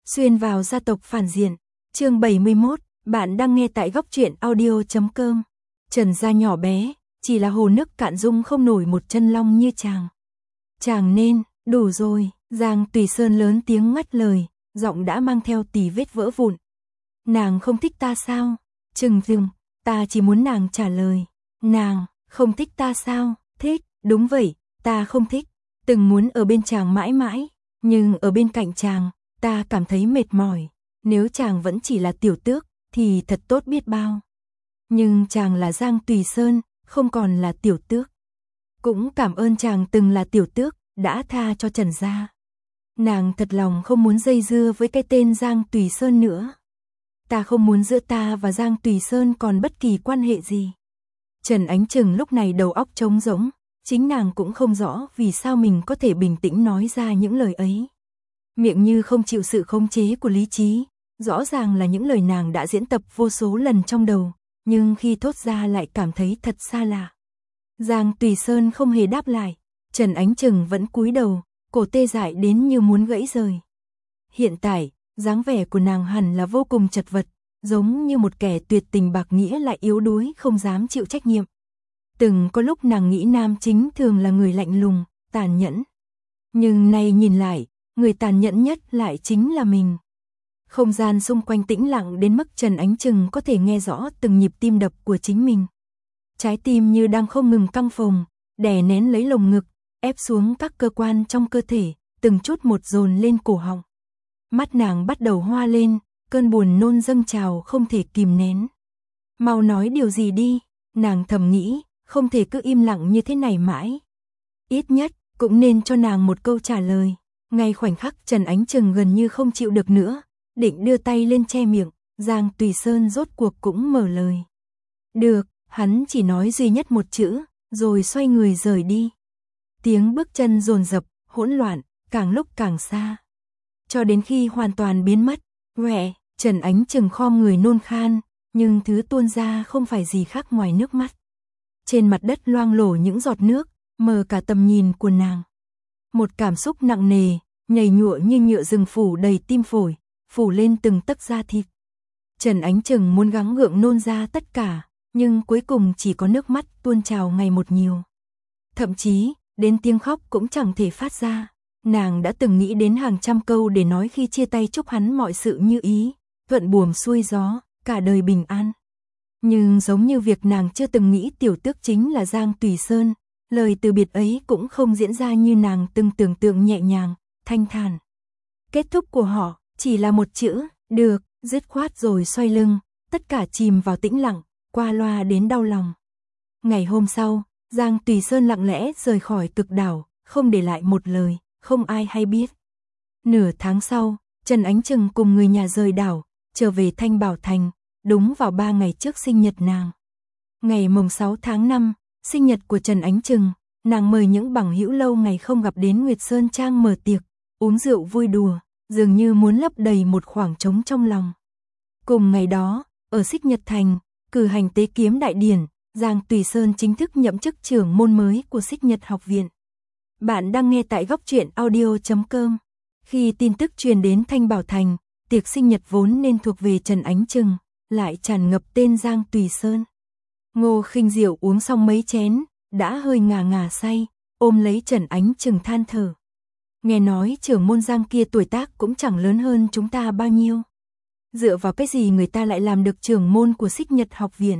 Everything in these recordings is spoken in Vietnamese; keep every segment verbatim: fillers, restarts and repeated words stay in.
Xuyên vào gia tộc phản diện, chương bảy mươi mốt, bạn đang nghe tại góc truyện audio chấm com. Trần gia nhỏ bé, chỉ là hồ nước cạn dung không nổi một chân long như chàng. Chàng nên, đủ rồi, Giang Tùy Sơn lớn tiếng ngắt lời, giọng đã mang theo tì vết vỡ vụn. Nàng không thích ta sao? Trừng dừng, ta chỉ muốn nàng trả lời. Nàng, không thích ta sao? Thích, đúng vậy, ta không thích. Từng muốn ở bên chàng mãi mãi, nhưng ở bên cạnh chàng, ta cảm thấy mệt mỏi. Nếu chàng vẫn chỉ là tiểu tước, thì thật tốt biết bao. Nhưng chàng là Giang Tùy Sơn, không còn là tiểu tước. Cũng cảm ơn chàng từng là tiểu tước, đã tha cho Trần gia. Nàng thật lòng không muốn dây dưa với cái tên Giang Tùy Sơn nữa. Ta không muốn giữa ta và Giang Tùy Sơn còn bất kỳ quan hệ gì. Trần Ánh Trừng lúc này đầu óc trống rỗng, chính nàng cũng không rõ vì sao mình có thể bình tĩnh nói ra những lời ấy. Miệng như không chịu sự khống chế của lý trí, rõ ràng là những lời nàng đã diễn tập vô số lần trong đầu, nhưng khi thốt ra lại cảm thấy thật xa lạ. Giang Tùy Sơn không hề đáp lại, Trần Ánh Trừng vẫn cúi đầu, cổ tê dại đến như muốn gãy rời. Hiện tại, dáng vẻ của nàng hẳn là vô cùng chật vật, giống như một kẻ tuyệt tình bạc nghĩa lại yếu đuối không dám chịu trách nhiệm. Từng có lúc nàng nghĩ nam chính thường là người lạnh lùng, tàn nhẫn. Nhưng nay nhìn lại, người tàn nhẫn nhất lại chính là mình. Không gian xung quanh tĩnh lặng đến mức Trần Ánh Trừng có thể nghe rõ từng nhịp tim đập của chính mình. Trái tim như đang không ngừng căng phồng, đè nén lấy lồng ngực, ép xuống các cơ quan trong cơ thể, từng chút một dồn lên cổ họng. Mắt nàng bắt đầu hoa lên, cơn buồn nôn dâng trào không thể kìm nén. Mau nói điều gì đi, nàng thầm nghĩ, không thể cứ im lặng như thế này mãi. Ít nhất, cũng nên cho nàng một câu trả lời. Ngay khoảnh khắc Trần Ánh Trừng gần như không chịu được nữa, định đưa tay lên che miệng, Giang Tùy Sơn rốt cuộc cũng mở lời. Được, hắn chỉ nói duy nhất một chữ, rồi xoay người rời đi. Tiếng bước chân dồn dập, hỗn loạn, càng lúc càng xa. Cho đến khi hoàn toàn biến mất, quẹ, Trần Ánh Trừng khom người nôn khan, nhưng thứ tuôn ra không phải gì khác ngoài nước mắt. Trên mặt đất loang lổ những giọt nước, mờ cả tầm nhìn của nàng. Một cảm xúc nặng nề, nhầy nhụa như nhựa rừng phủ đầy tim phổi, phủ lên từng tấc da thịt. Trần Ánh Trừng muốn gắng gượng nôn ra tất cả, nhưng cuối cùng chỉ có nước mắt tuôn trào ngày một nhiều. Thậm chí, đến tiếng khóc cũng chẳng thể phát ra. Nàng đã từng nghĩ đến hàng trăm câu để nói khi chia tay chúc hắn mọi sự như ý, thuận buồm xuôi gió, cả đời bình an. Nhưng giống như việc nàng chưa từng nghĩ tiểu tước chính là Giang Tùy Sơn, lời từ biệt ấy cũng không diễn ra như nàng từng tưởng tượng nhẹ nhàng, thanh thản. Kết thúc của họ chỉ là một chữ, được, dứt khoát rồi xoay lưng, tất cả chìm vào tĩnh lặng, qua loa đến đau lòng. Ngày hôm sau, Giang Tùy Sơn lặng lẽ rời khỏi cực đảo, không để lại một lời, không ai hay biết. Nửa tháng sau, Trần Ánh Trừng cùng người nhà rời đảo, trở về Thanh Bảo Thành, đúng vào ba ngày trước sinh nhật nàng. Ngày mồng sáu tháng năm, sinh nhật của Trần Ánh Trừng, nàng mời những bằng hữu lâu ngày không gặp đến Nguyệt Sơn Trang mở tiệc, uống rượu vui đùa, dường như muốn lấp đầy một khoảng trống trong lòng. Cùng ngày đó, ở Xích Nhật Thành, cử hành tế kiếm đại điển, Giang Tùy Sơn chính thức nhậm chức trưởng môn mới của Xích Nhật học viện. Bạn đang nghe tại góc truyện audio chấm com. Khi tin tức truyền đến Thanh Bảo Thành, tiệc sinh nhật vốn nên thuộc về Trần Ánh Trừng, lại tràn ngập tên Giang Tùy Sơn. Ngô Khinh Diệu uống xong mấy chén, đã hơi ngà ngà say, ôm lấy Trần Ánh Trừng than thở. Nghe nói trưởng môn Giang kia tuổi tác cũng chẳng lớn hơn chúng ta bao nhiêu. Dựa vào cái gì người ta lại làm được trưởng môn của Xích Nhật học viện?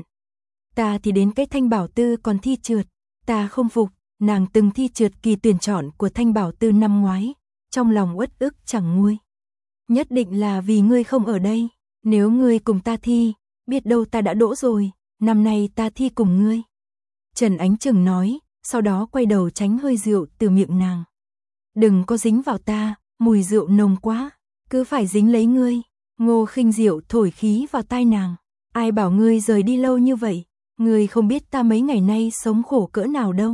Ta thì đến cái Thanh Bảo Tư còn thi trượt, ta không phục, nàng từng thi trượt kỳ tuyển chọn của Thanh Bảo Tư năm ngoái, trong lòng uất ức chẳng nguôi. Nhất định là vì ngươi không ở đây, nếu ngươi cùng ta thi, biết đâu ta đã đỗ rồi, năm nay ta thi cùng ngươi. Trần Ánh Trừng nói, sau đó quay đầu tránh hơi rượu từ miệng nàng. Đừng có dính vào ta, mùi rượu nồng quá, cứ phải dính lấy ngươi. Ngô Khinh Diệu thổi khí vào tai nàng. Ai bảo ngươi rời đi lâu như vậy, ngươi không biết ta mấy ngày nay sống khổ cỡ nào đâu.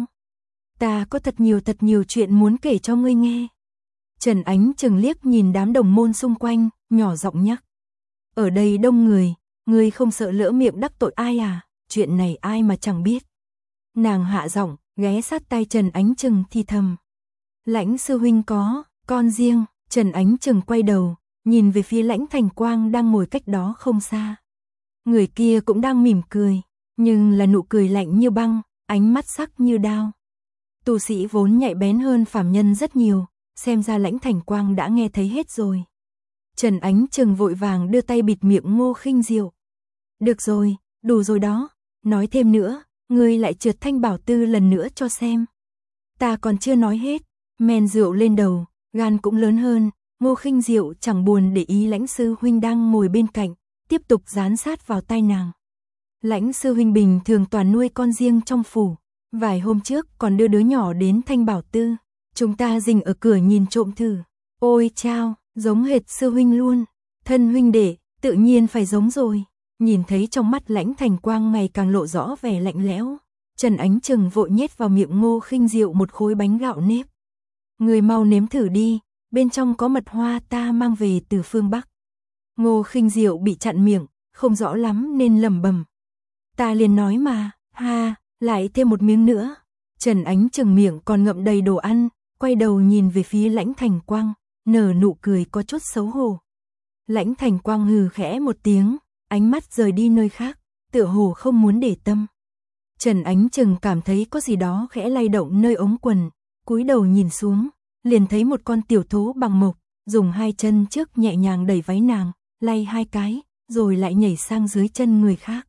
Ta có thật nhiều thật nhiều chuyện muốn kể cho ngươi nghe. Trần Ánh Trừng liếc nhìn đám đồng môn xung quanh, nhỏ giọng nhắc. Ở đây đông người, ngươi không sợ lỡ miệng đắc tội ai à, chuyện này ai mà chẳng biết. Nàng hạ giọng, ghé sát tai Trần Ánh Trừng thì thầm. Lãnh sư huynh có, con riêng, Trần Ánh Trừng quay đầu, nhìn về phía Lãnh Thành Quang đang ngồi cách đó không xa. Người kia cũng đang mỉm cười, nhưng là nụ cười lạnh như băng, ánh mắt sắc như đao. Tu sĩ vốn nhạy bén hơn phàm nhân rất nhiều, xem ra Lãnh Thành Quang đã nghe thấy hết rồi. Trần Ánh Trừng vội vàng đưa tay bịt miệng Ngô Khinh Diệu. Được rồi, đủ rồi đó, nói thêm nữa, ngươi lại trượt thanh bảo tư lần nữa cho xem. Ta còn chưa nói hết, men rượu lên đầu, gan cũng lớn hơn. Ngô Khinh Diệu chẳng buồn để ý Lãnh sư huynh đang ngồi bên cạnh, tiếp tục dán sát vào tai nàng. Lãnh sư huynh bình thường toàn nuôi con riêng trong phủ, vài hôm trước còn đưa đứa nhỏ đến thanh bảo tư, chúng ta dình ở cửa nhìn trộm thử. Ôi chao, giống hệt sư huynh luôn, thân huynh đệ, tự nhiên phải giống rồi. Nhìn thấy trong mắt Lãnh Thành Quang ngày càng lộ rõ vẻ lạnh lẽo, Trần Ánh Trừng vội nhét vào miệng Ngô Khinh Diệu một khối bánh gạo nếp. Người mau nếm thử đi, bên trong có mật hoa ta mang về từ phương Bắc. Ngô Khinh Diệu bị chặn miệng, không rõ lắm nên lẩm bẩm. Ta liền nói mà, ha, lại thêm một miếng nữa. Trần Ánh Trừng miệng còn ngậm đầy đồ ăn, quay đầu nhìn về phía Lãnh Thành Quang, nở nụ cười có chút xấu hổ. Lãnh Thành Quang hừ khẽ một tiếng, ánh mắt rời đi nơi khác, tựa hồ không muốn để tâm. Trần Ánh Trừng cảm thấy có gì đó khẽ lay động nơi ống quần, cúi đầu nhìn xuống, liền thấy một con tiểu thú bằng mộc, dùng hai chân trước nhẹ nhàng đẩy váy nàng, lay hai cái, rồi lại nhảy sang dưới chân người khác.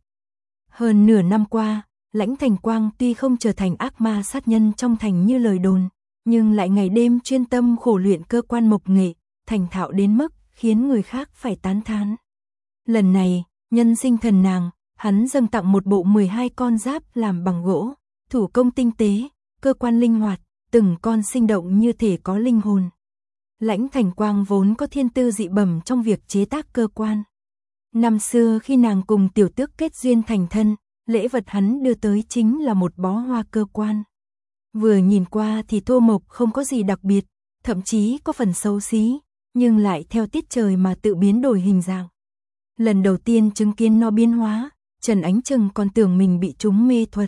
Hơn nửa năm qua, Lãnh Thành Quang tuy không trở thành ác ma sát nhân trong thành như lời đồn, nhưng lại ngày đêm chuyên tâm khổ luyện cơ quan mộc nghệ, thành thạo đến mức khiến người khác phải tán thán. Lần này, nhân sinh thần nàng, hắn dâng tặng một bộ mười hai con giáp làm bằng gỗ, thủ công tinh tế, cơ quan linh hoạt, từng con sinh động như thể có linh hồn. Lãnh Thành Quang vốn có thiên tư dị bẩm trong việc chế tác cơ quan. Năm xưa khi nàng cùng tiểu tước kết duyên thành thân, lễ vật hắn đưa tới chính là một bó hoa cơ quan. Vừa nhìn qua thì thô mộc không có gì đặc biệt, thậm chí có phần xấu xí, nhưng lại theo tiết trời mà tự biến đổi hình dạng. Lần đầu tiên chứng kiến nó biến hóa, Trần Ánh Trừng còn tưởng mình bị trúng mê thuật.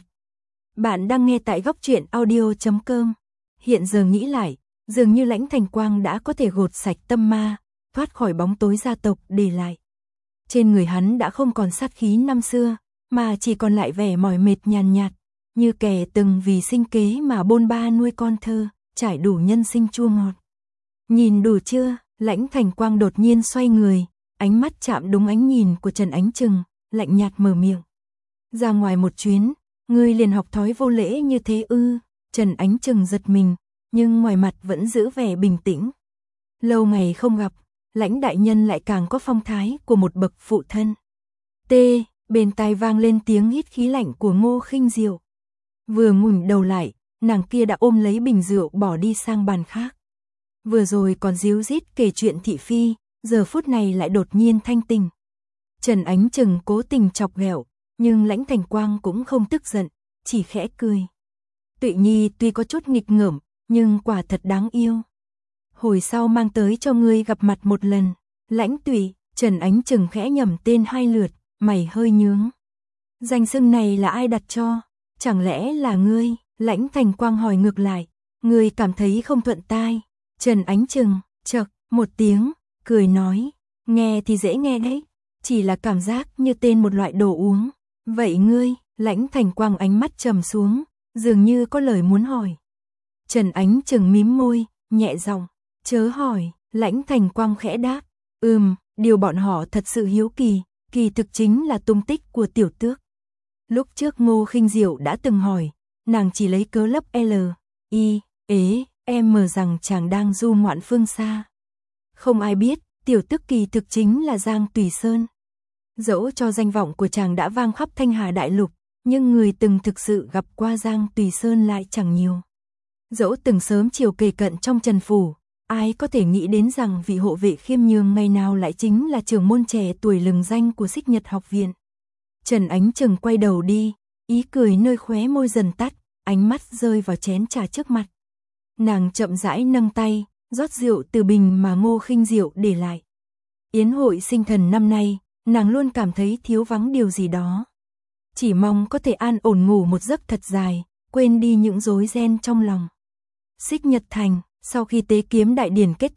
Bạn đang nghe tại góc truyện audio chấm com. Hiện giờ nghĩ lại, dường như Lãnh Thành Quang đã có thể gột sạch tâm ma, thoát khỏi bóng tối gia tộc để lại. Trên người hắn đã không còn sát khí năm xưa, mà chỉ còn lại vẻ mỏi mệt nhàn nhạt, như kẻ từng vì sinh kế mà bôn ba nuôi con thơ, trải đủ nhân sinh chua ngọt. Nhìn đủ chưa? Lãnh Thành Quang đột nhiên xoay người, ánh mắt chạm đúng ánh nhìn của Trần Ánh Trừng, lạnh nhạt mở miệng. Ra ngoài một chuyến, ngươi liền học thói vô lễ như thế ư? Trần Ánh Trừng giật mình, nhưng ngoài mặt vẫn giữ vẻ bình tĩnh. Lâu ngày không gặp, Lãnh đại nhân lại càng có phong thái của một bậc phụ thân. T, bên tai vang lên tiếng hít khí lạnh của Ngô Khinh Diệu. Vừa ngẩng đầu lại, nàng kia đã ôm lấy bình rượu bỏ đi sang bàn khác. Vừa rồi còn díu dít kể chuyện thị phi, giờ phút này lại đột nhiên thanh tỉnh. Trần Ánh Trừng cố tình chọc ghẹo, nhưng Lãnh Thành Quang cũng không tức giận, chỉ khẽ cười. Tụy Nhi tuy có chút nghịch ngợm, nhưng quả thật đáng yêu. Hồi sau mang tới cho ngươi gặp mặt một lần. Lãnh Tụy, Trần Ánh Trừng khẽ nhẩm tên hai lượt, mày hơi nhướng. Danh xưng này là ai đặt cho? Chẳng lẽ là ngươi? Lãnh Thành Quang hỏi ngược lại. Ngươi cảm thấy không thuận tai. Trần Ánh Trừng, chậc, một tiếng, cười nói. Nghe thì dễ nghe đấy, chỉ là cảm giác như tên một loại đồ uống. Vậy ngươi? Lãnh Thành Quang ánh mắt trầm xuống, dường như có lời muốn hỏi. Trần Ánh Trừng mím môi, nhẹ giọng, chớ hỏi. Lãnh Thành Quang khẽ đáp, ừm, điều bọn họ thật sự hiếu kỳ, kỳ thực chính là tung tích của tiểu tước. Lúc trước Ngô Khinh Diệu đã từng hỏi, nàng chỉ lấy cớ lấp L, I, ế, em rằng chàng đang du ngoạn phương xa. Không ai biết, tiểu tước kỳ thực chính là Giang Tùy Sơn. Dẫu cho danh vọng của chàng đã vang khắp Thanh Hà Đại Lục, nhưng người từng thực sự gặp qua Giang Tùy Sơn lại chẳng nhiều. Dẫu từng sớm chiều kề cận trong Trần Phủ, ai có thể nghĩ đến rằng vị hộ vệ khiêm nhường ngày nào lại chính là trưởng môn trẻ tuổi lừng danh của Xích Nhật học viện. Trần Ánh Trừng quay đầu đi, ý cười nơi khóe môi dần tắt, ánh mắt rơi vào chén trà trước mặt. Nàng chậm rãi nâng tay, rót rượu từ bình mà Ngô Khinh Diệu để lại. Yến hội sinh thần năm nay, nàng luôn cảm thấy thiếu vắng điều gì đó. Chỉ mong có thể an ổn ngủ một giấc thật dài, quên đi những rối ren trong lòng. Xích Nhật Thành, sau khi tế kiếm đại điển kết thúc,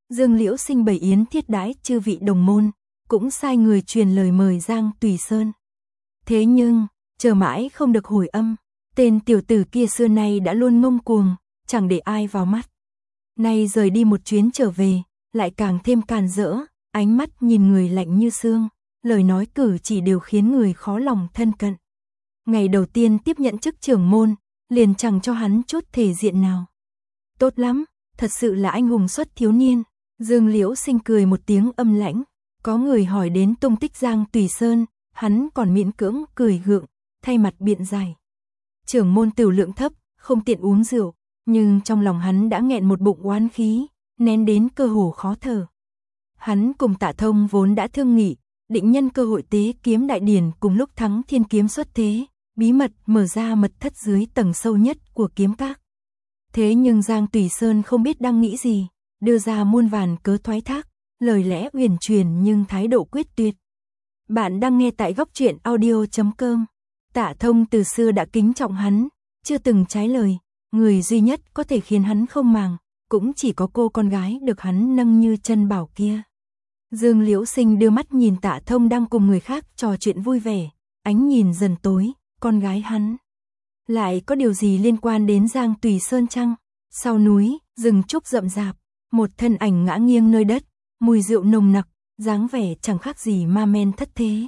Dương Liễu Sinh bày yến thiết đãi chư vị đồng môn, cũng sai người truyền lời mời Giang Tùy Sơn. Thế nhưng, chờ mãi không được hồi âm, tên tiểu tử kia xưa nay đã luôn ngông cuồng, chẳng để ai vào mắt. Nay rời đi một chuyến trở về, lại càng thêm càn rỡ, ánh mắt nhìn người lạnh như xương, lời nói cử chỉ đều khiến người khó lòng thân cận. Ngày đầu tiên tiếp nhận chức trưởng môn, liền chẳng cho hắn chút thể diện nào. Tốt lắm, thật sự là anh hùng xuất thiếu niên. Dương Liễu Sinh cười một tiếng âm lãnh, có người hỏi đến tung tích Giang Tùy Sơn, hắn còn miễn cưỡng cười gượng, thay mặt biện giải. Trưởng môn tửu lượng thấp, không tiện uống rượu, nhưng trong lòng hắn đã nghẹn một bụng oán khí, nén đến cơ hồ khó thở. Hắn cùng Tạ Thông vốn đã thương nghị, định nhân cơ hội tế kiếm đại điển cùng lúc Thắng Thiên kiếm xuất thế, bí mật mở ra mật thất dưới tầng sâu nhất của kiếm các. Thế nhưng Giang Tùy Sơn không biết đang nghĩ gì, đưa ra muôn vàn cớ thoái thác, lời lẽ uyển chuyển nhưng thái độ quyết tuyệt. Bạn đang nghe tại góc truyện audio chấm com. Tạ Thông từ xưa đã kính trọng hắn, chưa từng trái lời, người duy nhất có thể khiến hắn không màng, cũng chỉ có cô con gái được hắn nâng như chân bảo kia. Dương Liễu Sinh đưa mắt nhìn Tạ Thông đang cùng người khác trò chuyện vui vẻ, ánh nhìn dần tối, con gái hắn. Lại có điều gì liên quan đến Giang Tùy Sơn chăng? Sau núi, rừng trúc rậm rạp, một thân ảnh ngã nghiêng nơi đất, mùi rượu nồng nặc, dáng vẻ chẳng khác gì ma men thất thế.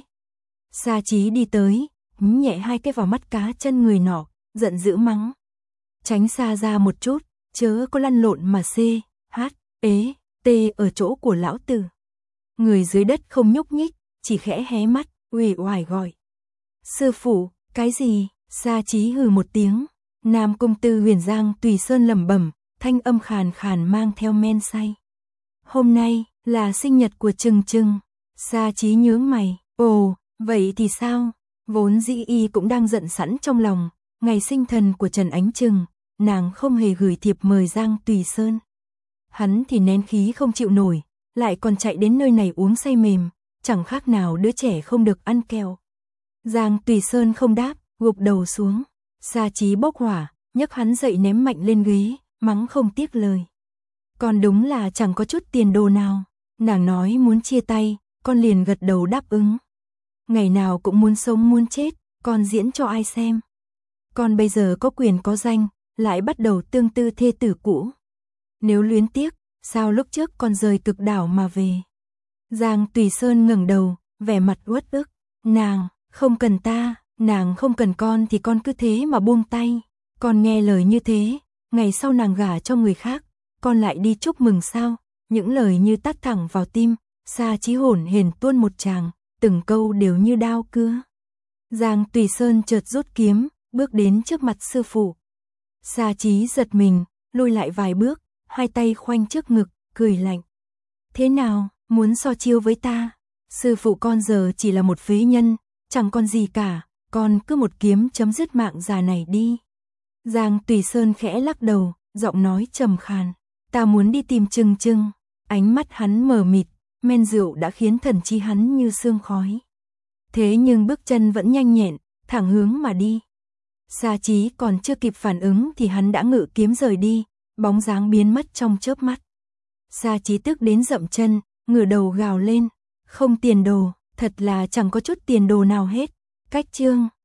Sa Chí đi tới, nhúng nhẹ hai cái vào mắt cá chân người nọ, giận dữ mắng. Tránh xa ra một chút, chớ có lăn lộn mà xê, hát, ế, tê ở chỗ của lão tử. Người dưới đất không nhúc nhích, chỉ khẽ hé mắt, uể oải gọi. Sư phụ, cái gì? Sa Chí hừ một tiếng, Nam công tư Huyền Giang Tùy Sơn lẩm bẩm, thanh âm khàn khàn mang theo men say. Hôm nay là sinh nhật của Trừng Trừng. Sa Chí nhướng mày, ồ, vậy thì sao? Vốn dĩ y cũng đang giận sẵn trong lòng, ngày sinh thần của Trần Ánh Trừng, nàng không hề gửi thiệp mời Giang Tùy Sơn. Hắn thì nén khí không chịu nổi, lại còn chạy đến nơi này uống say mềm, chẳng khác nào đứa trẻ không được ăn kẹo. Giang Tùy Sơn không đáp, gục đầu xuống. Sa Chí bốc hỏa, nhấc hắn dậy ném mạnh lên ghế, mắng không tiếc lời. Còn đúng là chẳng có chút tiền đồ nào. Nàng nói muốn chia tay, con liền gật đầu đáp ứng. Ngày nào cũng muốn sống muốn chết, con diễn cho ai xem. Con bây giờ có quyền có danh, lại bắt đầu tương tư thê tử cũ. Nếu luyến tiếc, sao lúc trước con rời cực đảo mà về? Giang Tùy Sơn ngẩng đầu, vẻ mặt uất ức. Nàng, không cần ta, nàng không cần con thì con cứ thế mà buông tay. Con nghe lời như thế, ngày sau nàng gả cho người khác, con lại đi chúc mừng sao? Những lời như tát thẳng vào tim, Sa Chí hổn hển tuôn một tràng, từng câu đều như đao cưa. Giang Tùy Sơn chợt rút kiếm, bước đến trước mặt sư phụ. Sa Chí giật mình, lùi lại vài bước, hai tay khoanh trước ngực, cười lạnh. Thế nào, muốn so chiêu với ta? Sư phụ con giờ chỉ là một phế nhân, chẳng còn gì cả, con cứ một kiếm chấm dứt mạng già này đi. Giang Tùy Sơn khẽ lắc đầu, giọng nói trầm khàn. Ta muốn đi tìm Trừng Trừng. Ánh mắt hắn mờ mịt, men rượu đã khiến thần trí hắn như sương khói. Thế nhưng bước chân vẫn nhanh nhẹn, thẳng hướng mà đi. Sa Chí còn chưa kịp phản ứng thì hắn đã ngự kiếm rời đi, bóng dáng biến mất trong chớp mắt. Sa Chí tức đến dậm chân, ngửa đầu gào lên. Không tiền đồ, thật là chẳng có chút tiền đồ nào hết. Cách chương